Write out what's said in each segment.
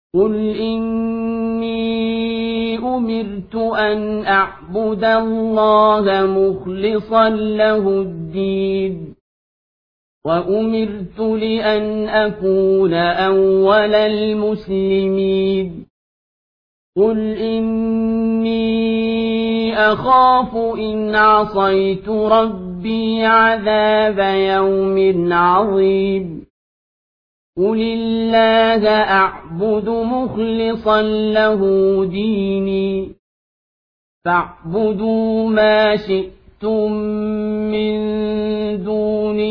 قل إني أمرت أن أعبد الله مخلصا له الدين وأمرت لأن أكون أول المسلمين قل إني أخاف إن عصيت ربي عذاب يوم عظيم قل الله أعبد مخلصا له ديني فاعبدوا ما شئتم من دونه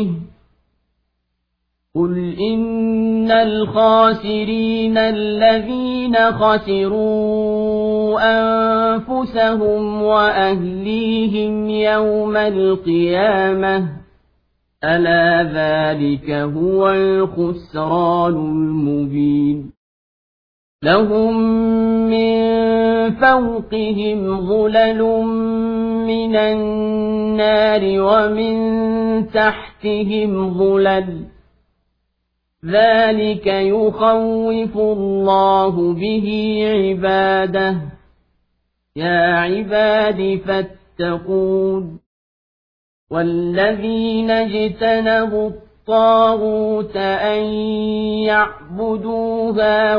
قل إن الخاسرين الذين خسروا أنفسهم وأهليهم يوم القيامة ألا ذلك هو الخسران المبين لهم من فوقهم ظلل من النار ومن تحتهم ظلل ذلك يخوف الله به عباده يا عباد فاتقون والذين اجتنبوا الطاغوت أن يعبدوها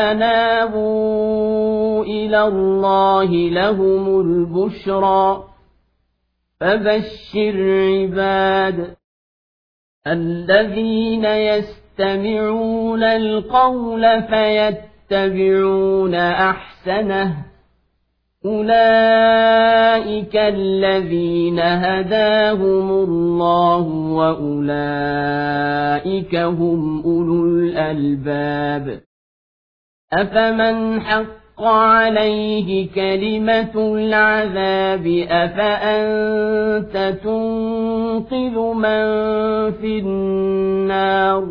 وأنابوا إلى الله لهم البشرى فبشر عباد الذين يستمعون القول فيتبعون أحسنه أولئك الذين هداهم الله وأولئك هم أولو الألباب أفمن حق عليه كلمة العذاب أفأنت تنقذ من في النار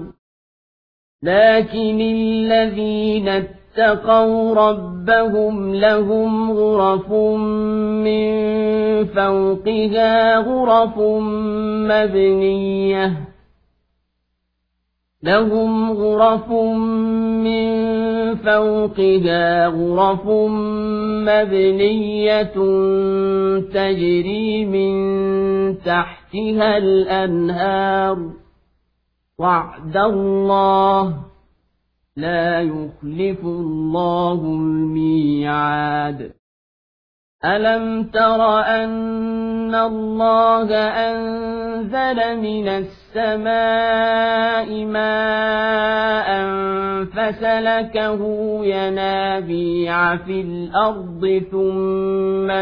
لكن الذين اتقوا ربهم لهم غرف من فوقها غرف مبنية لهم غرف من فوقها غرف مبنية تجري من تحتها الأنهار وعد الله لا يخلف الله الميعاد ألم تر أن الله أنزل من السماء ماء فسلكه ينابيع في الأرض ثم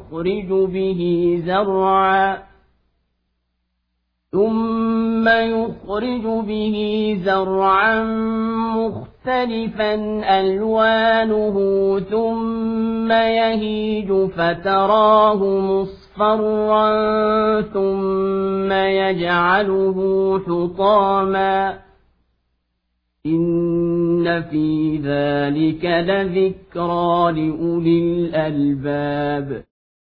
يخرج به زرعا مختلفا ألوانه ثم يهيج فتراه مصفرا ثم يجعله حطاما إن في ذلك لذكرى لأولي الألباب